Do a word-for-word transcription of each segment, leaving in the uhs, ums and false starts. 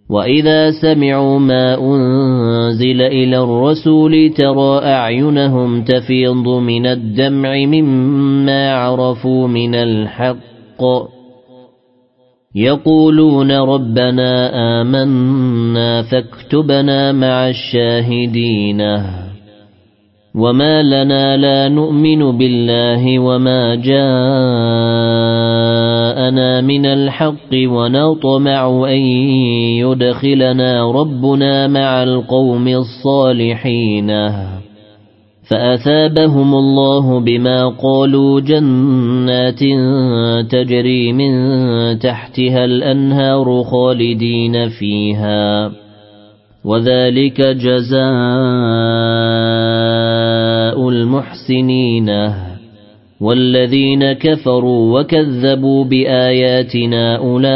وإذا سمعوا ما أنزل إلى الرسول ترى أعينهم تفيض من الدمع مما عرفوا من الحق يقولون ربنا آمنا فاكتبنا مع الشاهدين وما لنا لا نؤمن بالله وما جاءنا من الحق ونطمع أن يدخلنا ربنا مع القوم الصالحين فأثابهم الله بما قالوا جنات تجري من تحتها الأنهار خالدين فيها وذلك جزاء المحسنين والذين كفروا وكذبوا بآياتنا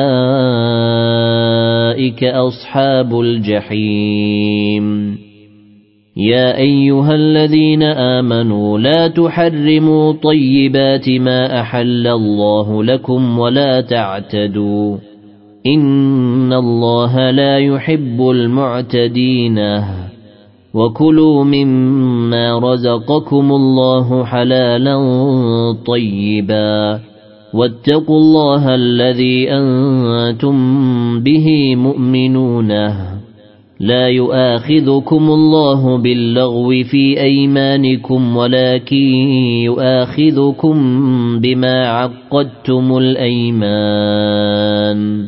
أولئك أصحاب الجحيم يا أيها الذين آمنوا لا تحرموا طيبات ما أحل الله لكم ولا تعتدوا إن الله لا يحب المعتدين وكلوا مما رزقكم الله حلالا طيبا واتقوا الله الذي أنتم به مؤمنون لا يؤاخذكم الله باللغو في أيمانكم ولكن يؤاخذكم بما عقدتم الأيمان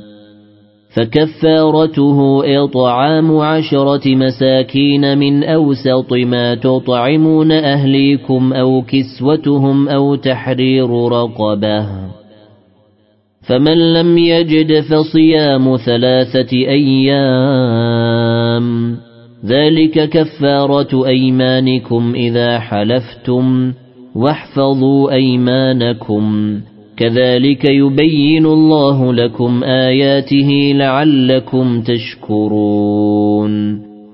فكفارته إطعام عشرة مساكين من أوسط ما تطعمون أهليكم أو كسوتهم أو تحرير رقبة فمن لم يجد فصيام ثلاثة أيام ذلك كفارة أيمانكم إذا حلفتم واحفظوا أيمانكم كذلك يبين الله لكم آياته لعلكم تشكرون